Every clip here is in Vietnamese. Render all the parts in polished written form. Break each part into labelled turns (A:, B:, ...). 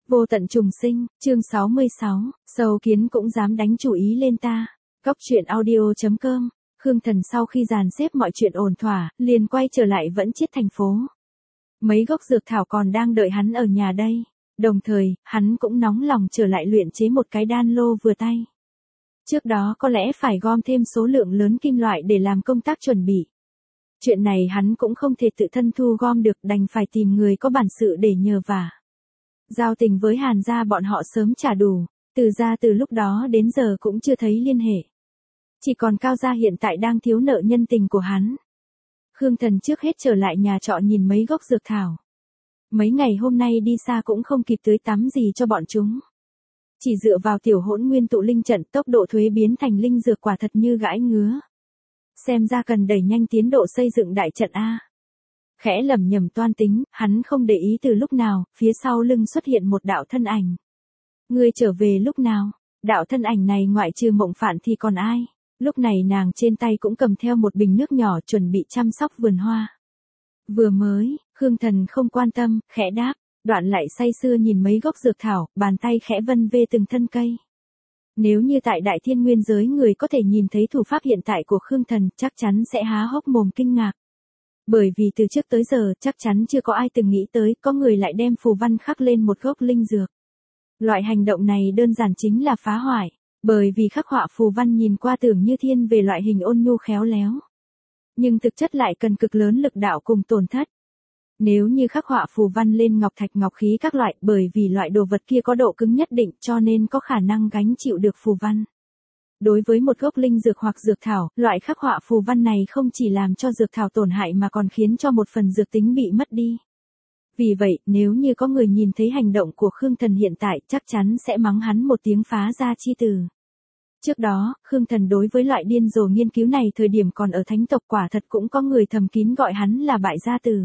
A: Vô tận trùng sinh, chương 66, sâu kiến cũng dám đánh chủ ý lên ta. Góc truyện audio.com. Khương Thần sau khi dàn xếp mọi chuyện ổn thỏa, liền quay trở lại Vẫn Chiết thành phố. Mấy gốc dược thảo còn đang đợi hắn ở nhà đây. Đồng thời, hắn cũng nóng lòng trở lại luyện chế một cái đan lô vừa tay. Trước đó có lẽ phải gom thêm số lượng lớn kim loại để làm công tác chuẩn bị. Chuyện này hắn cũng không thể tự thân thu gom được, đành phải tìm người có bản sự để nhờ vả. Giao tình với Hàn gia bọn họ sớm trả đủ, Từ gia từ lúc đó đến giờ cũng chưa thấy liên hệ. Chỉ còn Cao gia hiện tại đang thiếu nợ nhân tình của hắn. Khương Thần trước hết trở lại nhà trọ nhìn mấy gốc dược thảo. Mấy ngày hôm nay đi xa cũng không kịp tưới tắm gì cho bọn chúng. Chỉ dựa vào tiểu hỗn nguyên tụ linh trận, tốc độ thuế biến thành linh dược quả thật như gãi ngứa. Xem ra cần đẩy nhanh tiến độ xây dựng đại trận A. Khẽ lẩm nhẩm toan tính, hắn không để ý từ lúc nào, phía sau lưng xuất hiện một đạo thân ảnh. Ngươi trở về lúc nào? Đạo thân ảnh này ngoại trừ Mộng Phạn thì còn ai? Lúc này nàng trên tay cũng cầm theo một bình nước nhỏ chuẩn bị chăm sóc vườn hoa. Vừa mới, Khương Thần không quan tâm, khẽ đáp, đoạn lại say sưa nhìn mấy gốc dược thảo, bàn tay khẽ vân vê từng thân cây. Nếu như tại Đại Thiên Nguyên giới người có thể nhìn thấy thủ pháp hiện tại của Khương Thần, chắc chắn sẽ há hốc mồm kinh ngạc. Bởi vì từ trước tới giờ, chắc chắn chưa có ai từng nghĩ tới, có người lại đem phù văn khắc lên một gốc linh dược. Loại hành động này đơn giản chính là phá hoại, bởi vì khắc họa phù văn nhìn qua tưởng như thiên về loại hình ôn nhu khéo léo. Nhưng thực chất lại cần cực lớn lực đạo cùng tổn thất. Nếu như khắc họa phù văn lên ngọc thạch ngọc khí các loại, bởi vì loại đồ vật kia có độ cứng nhất định cho nên có khả năng gánh chịu được phù văn. Đối với một gốc linh dược hoặc dược thảo, loại khắc họa phù văn này không chỉ làm cho dược thảo tổn hại mà còn khiến cho một phần dược tính bị mất đi. Vì vậy, nếu như có người nhìn thấy hành động của Khương Thần hiện tại, chắc chắn sẽ mắng hắn một tiếng phá ra chi từ. Trước đó, Khương Thần đối với loại điên rồ nghiên cứu này thời điểm còn ở thánh tộc quả thật cũng có người thầm kín gọi hắn là bại gia tử.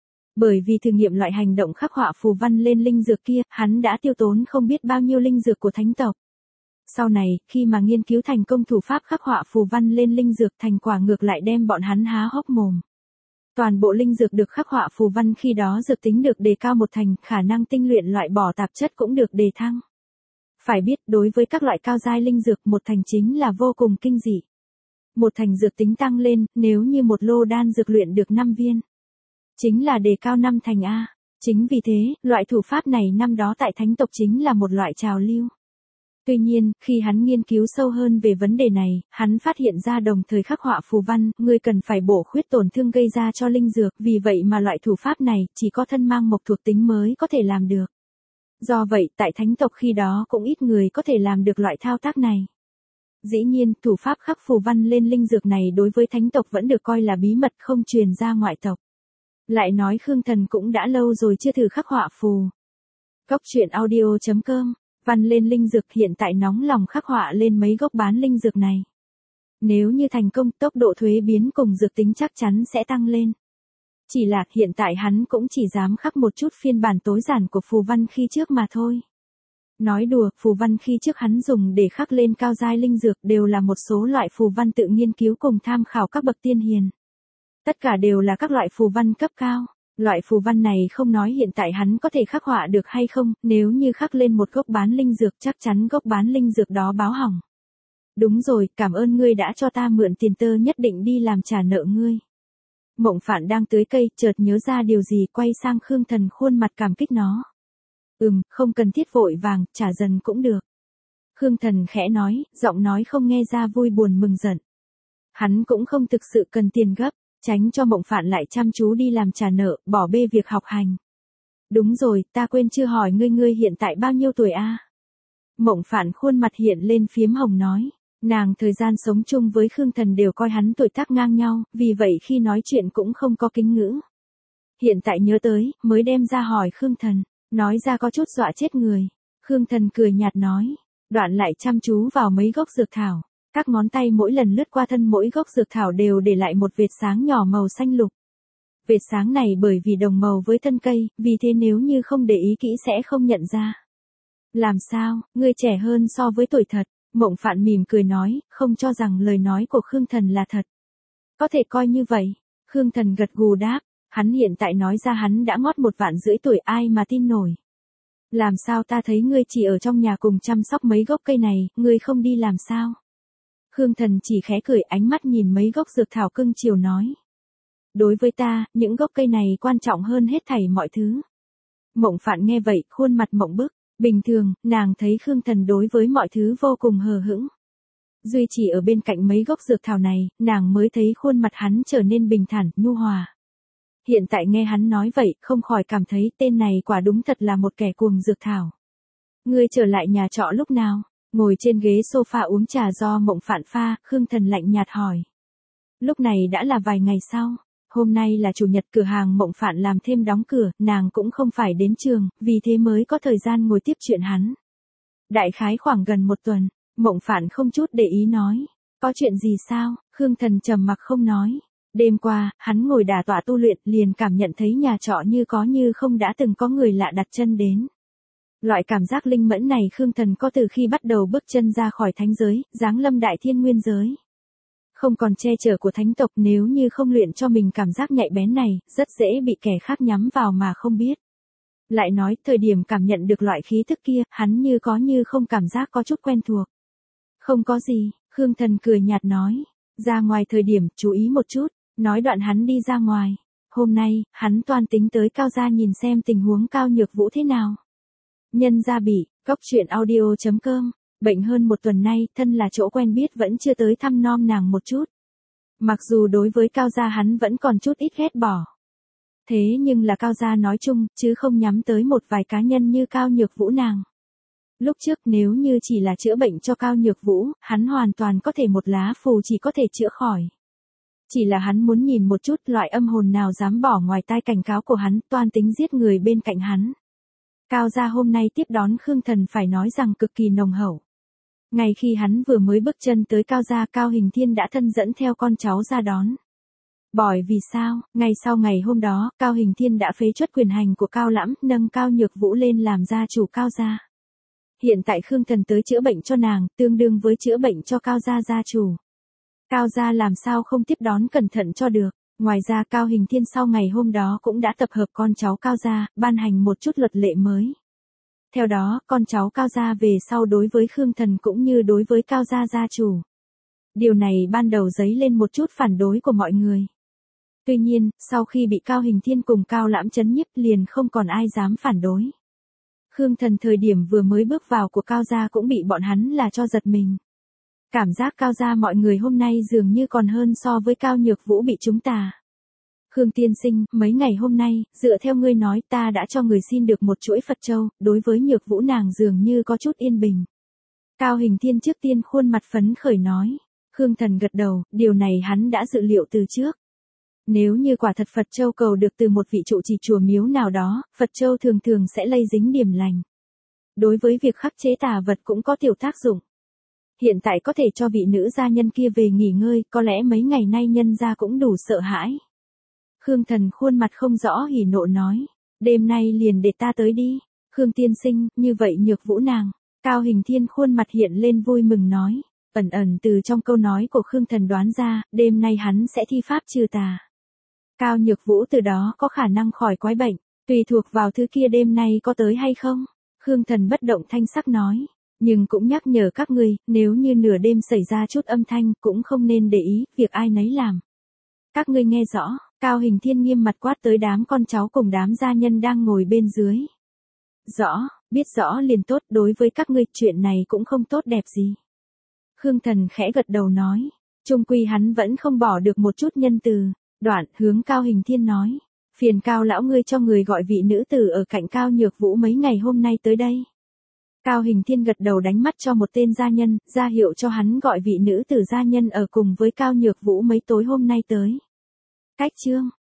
A: Bởi vì thử nghiệm loại hành động khắc họa phù văn lên linh dược kia, hắn đã tiêu tốn không biết bao nhiêu linh dược của thánh tộc. Sau này, khi mà nghiên cứu thành công thủ pháp khắc họa phù văn lên linh dược, thành quả ngược lại đem bọn hắn há hốc mồm. Toàn bộ linh dược được khắc họa phù văn khi đó dược tính được đề cao một thành, khả năng tinh luyện loại bỏ tạp chất cũng được đề thăng. Phải biết, đối với các loại cao giai linh dược, một thành chính là vô cùng kinh dị. Một thành dược tính tăng lên, nếu như một lô đan dược luyện được 5 viên, chính là đề cao 5 thành A. Chính vì thế, loại thủ pháp này năm đó tại thánh tộc chính là một loại trào lưu. Tuy nhiên, khi hắn nghiên cứu sâu hơn về vấn đề này, hắn phát hiện ra đồng thời khắc họa phù văn, người cần phải bổ khuyết tổn thương gây ra cho linh dược, vì vậy mà loại thủ pháp này chỉ có thân mang mộc thuộc tính mới có thể làm được. Do vậy, tại thánh tộc khi đó cũng ít người có thể làm được loại thao tác này. Dĩ nhiên, thủ pháp khắc phù văn lên linh dược này đối với thánh tộc vẫn được coi là bí mật không truyền ra ngoại tộc. Lại nói Khương Thần cũng đã lâu rồi chưa thử khắc họa phù. Góc truyện audio.com. Văn lên linh dược hiện tại nóng lòng khắc họa lên mấy gốc bán linh dược này. Nếu như thành công, tốc độ thuế biến cùng dược tính chắc chắn sẽ tăng lên. Chỉ là hiện tại hắn cũng chỉ dám khắc một chút phiên bản tối giản của phù văn khi trước mà thôi. Nói đùa, phù văn khi trước hắn dùng để khắc lên cao giai linh dược đều là một số loại phù văn tự nghiên cứu cùng tham khảo các bậc tiên hiền. Tất cả đều là các loại phù văn cấp cao. Loại phù văn này không nói hiện tại hắn có thể khắc họa được hay không, nếu như khắc lên một gốc bán linh dược chắc chắn gốc bán linh dược đó báo hỏng. Đúng rồi, cảm ơn ngươi đã cho ta mượn tiền tơ, nhất định đi làm trả nợ ngươi. Mộng Phạn đang tưới cây, chợt nhớ ra điều gì, quay sang Khương Thần khuôn mặt cảm kích nó. Không cần thiết vội vàng, trả dần cũng được. Khương Thần khẽ nói, giọng nói không nghe ra vui buồn mừng giận. Hắn cũng không thực sự cần tiền gấp. Tránh cho Mộng Phạn lại chăm chú đi làm trả nợ, bỏ bê việc học hành. Đúng rồi, ta quên chưa hỏi ngươi hiện tại bao nhiêu tuổi a? Mộng Phạn khuôn mặt hiện lên phiếm hồng nói, nàng thời gian sống chung với Khương Thần đều coi hắn tuổi tác ngang nhau, vì vậy khi nói chuyện cũng không có kính ngữ. Hiện tại nhớ tới, mới đem ra hỏi Khương Thần, nói ra có chút dọa chết người. Khương Thần cười nhạt nói, đoạn lại chăm chú vào mấy gốc dược thảo. Các ngón tay mỗi lần lướt qua thân mỗi gốc dược thảo đều để lại một vệt sáng nhỏ màu xanh lục. Vệt sáng này bởi vì đồng màu với thân cây, vì thế nếu như không để ý kỹ sẽ không nhận ra. Làm sao, ngươi trẻ hơn so với tuổi thật, Mộng Phạn mỉm cười nói, không cho rằng lời nói của Khương Thần là thật. Có thể coi như vậy, Khương Thần gật gù đáp, hắn hiện tại nói ra hắn đã ngót 1,5 vạn tuổi ai mà tin nổi. Làm sao ta thấy ngươi chỉ ở trong nhà cùng chăm sóc mấy gốc cây này, ngươi không đi làm sao? Khương Thần chỉ khẽ cười, ánh mắt nhìn mấy gốc dược thảo cưng chiều nói. Đối với ta, những gốc cây này quan trọng hơn hết thảy mọi thứ. Mộng Phạn nghe vậy, khuôn mặt mộng bức. Bình thường, nàng thấy Khương Thần đối với mọi thứ vô cùng hờ hững. Duy chỉ ở bên cạnh mấy gốc dược thảo này, nàng mới thấy khuôn mặt hắn trở nên bình thản, nhu hòa. Hiện tại nghe hắn nói vậy, không khỏi cảm thấy tên này quả đúng thật là một kẻ cuồng dược thảo. Ngươi trở lại nhà trọ lúc nào? Ngồi trên ghế sofa uống trà do Mộng Phạn pha, Khương Thần lạnh nhạt hỏi. Lúc này đã là vài ngày sau. Hôm nay là chủ nhật, cửa hàng Mộng Phạn làm thêm đóng cửa, nàng cũng không phải đến trường, vì thế mới có thời gian ngồi tiếp chuyện hắn. Đại khái khoảng gần một tuần, Mộng Phạn không chút để ý nói. Có chuyện gì sao? Khương Thần trầm mặc không nói. Đêm qua, hắn ngồi đả tọa tu luyện, liền cảm nhận thấy nhà trọ như có như không đã từng có người lạ đặt chân đến. Loại cảm giác linh mẫn này Khương Thần có từ khi bắt đầu bước chân ra khỏi thánh giới, giáng lâm đại thiên nguyên giới. Không còn che chở của thánh tộc, nếu như không luyện cho mình cảm giác nhạy bén này, rất dễ bị kẻ khác nhắm vào mà không biết. Lại nói, thời điểm cảm nhận được loại khí thức kia, hắn như có như không cảm giác có chút quen thuộc. Không có gì, Khương Thần cười nhạt nói. Ra ngoài thời điểm, chú ý một chút. Nói đoạn hắn đi ra ngoài. Hôm nay, hắn toan tính tới Cao gia nhìn xem tình huống Cao Nhược Vũ thế nào. Nhân gia Bỉ, Cốc Truyện Audio.com. Bệnh hơn một tuần nay, thân là chỗ quen biết vẫn chưa tới thăm nom nàng một chút. Mặc dù đối với Cao gia hắn vẫn còn chút ít ghét bỏ. Thế nhưng là Cao gia nói chung, chứ không nhắm tới một vài cá nhân như Cao Nhược Vũ nàng. Lúc trước nếu như chỉ là chữa bệnh cho Cao Nhược Vũ, hắn hoàn toàn có thể một lá phù chỉ có thể chữa khỏi. Chỉ là hắn muốn nhìn một chút loại âm hồn nào dám bỏ ngoài tai cảnh cáo của hắn, toan tính giết người bên cạnh hắn. Cao gia hôm nay tiếp đón Khương Thần phải nói rằng cực kỳ nồng hậu. Ngay khi hắn vừa mới bước chân tới Cao gia, Cao Hình Thiên đã thân dẫn theo con cháu ra đón. Bởi vì sao, ngay sau ngày hôm đó, Cao Hình Thiên đã phế truất quyền hành của Cao Lãm, nâng Cao Nhược Vũ lên làm gia chủ Cao gia. Hiện tại Khương Thần tới chữa bệnh cho nàng, tương đương với chữa bệnh cho Cao gia gia chủ. Cao gia làm sao không tiếp đón cẩn thận cho được. Ngoài ra Cao Hình Thiên sau ngày hôm đó cũng đã tập hợp con cháu Cao gia, ban hành một chút luật lệ mới. Theo đó, con cháu Cao gia về sau đối với Khương Thần cũng như đối với Cao gia gia chủ. Điều này ban đầu dấy lên một chút phản đối của mọi người. Tuy nhiên, sau khi bị Cao Hình Thiên cùng Cao Lãm chấn nhiếp liền không còn ai dám phản đối. Khương Thần thời điểm vừa mới bước vào của Cao gia cũng bị bọn hắn là cho giật mình. Cảm giác Cao gia mọi người hôm nay dường như còn hơn so với Cao Nhược Vũ bị chúng ta. Khương tiên sinh, mấy ngày hôm nay, dựa theo ngươi nói ta đã cho người xin được một chuỗi Phật châu, đối với Nhược Vũ nàng dường như có chút yên bình. Cao Hình Thiên trước tiên khuôn mặt phấn khởi nói. Khương Thần gật đầu, điều này hắn đã dự liệu từ trước. Nếu như quả thật Phật châu cầu được từ một vị trụ trì chùa miếu nào đó, Phật châu thường thường sẽ lây dính điểm lành. Đối với việc khắc chế tà vật cũng có tiểu tác dụng. Hiện tại có thể cho vị nữ gia nhân kia về nghỉ ngơi, có lẽ mấy ngày nay nhân gia cũng đủ sợ hãi. Khương Thần khuôn mặt không rõ hỉ nộ nói. Đêm nay liền để ta tới đi. Khương tiên sinh, như vậy Nhược Vũ nàng. Cao Hình Thiên khuôn mặt hiện lên vui mừng nói. Ẩn ẩn từ trong câu nói của Khương Thần đoán ra, đêm nay hắn sẽ thi pháp trừ tà. Cao Nhược Vũ từ đó có khả năng khỏi quái bệnh, tùy thuộc vào thứ kia đêm nay có tới hay không. Khương Thần bất động thanh sắc nói. Nhưng cũng nhắc nhở các ngươi, nếu như nửa đêm xảy ra chút âm thanh, cũng không nên để ý, việc ai nấy làm. Các ngươi nghe rõ, Cao Hình Thiên nghiêm mặt quát tới đám con cháu cùng đám gia nhân đang ngồi bên dưới. Rõ, biết rõ liền tốt, đối với các ngươi, chuyện này cũng không tốt đẹp gì. Khương Thần khẽ gật đầu nói, chung quy hắn vẫn không bỏ được một chút nhân từ, đoạn hướng Cao Hình Thiên nói, phiền Cao lão ngươi cho người gọi vị nữ tử ở cạnh Cao Nhược Vũ mấy ngày hôm nay tới đây. Cao Hình Thiên gật đầu đánh mắt cho một tên gia nhân, ra hiệu cho hắn gọi vị nữ tử gia nhân ở cùng với Cao Nhược Vũ mấy tối hôm nay tới. Cách chương